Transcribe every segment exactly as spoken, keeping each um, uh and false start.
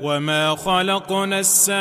وما خلقنا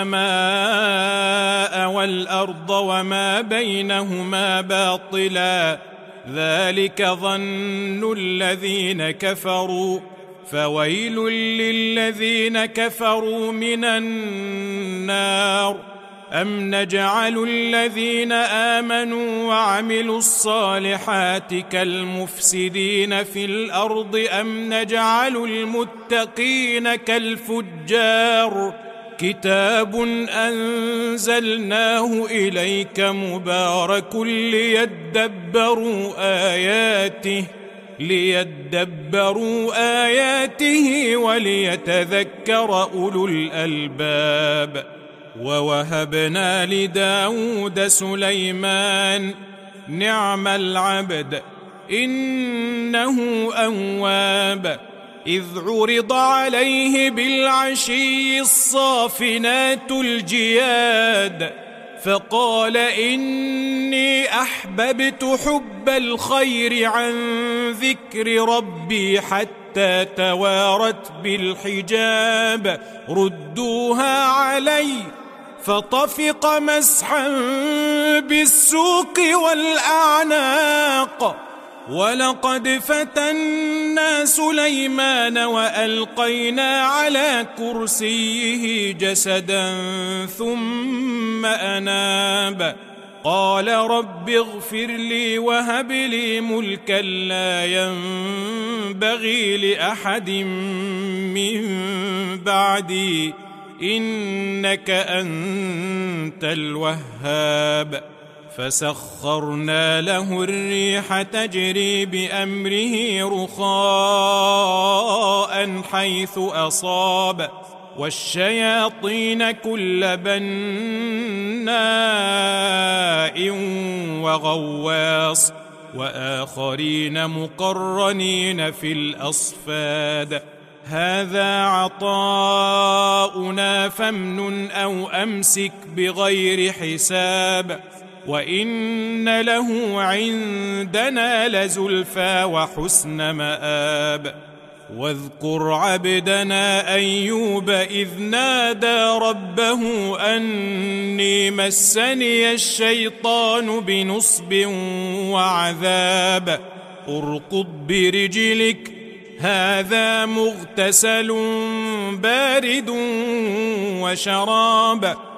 السماء والأرض وما بينهما باطلا ذلك ظن الذين كفروا فويل للذين كفروا من النار أم نجعل الذين آمنوا وعملوا الصالحات كالمفسدين في الأرض أم نجعل المتقين كالفجار كتاب أنزلناه إليك مبارك ليدبروا آياته ليدبروا آياته وليتذكر أولو الألباب ووهبنا لداود سليمان نعم العبد إنه أواب إذ عرض عليه بالعشي الصافنات الجياد فقال إني أحببت حب الخير عن ذكر ربي حتى توارت بالحجاب ردوها علي فطفق مسحا بالسوق والأعناق ولقد فتنا سليمان وألقينا على كرسيه جسدا ثم أناب قال رب اغفر لي وهب لي ملكا لا ينبغي لأحد من بعدي إنك أنت الوهاب فسخرنا له الريح تجري بأمره رخاء حيث أصاب والشياطين كل بناء وغواص وآخرين مقرنين في الأصفاد هذا عطاؤنا فامنن أو أمسك بغير حساب وإن له عندنا لزلفى وحسن مآب واذكر عبدنا أيوب إذ نادى ربه أني مسني الشيطان بنصب وعذاب اركض برجلك هذا مغتسل بارد وشراب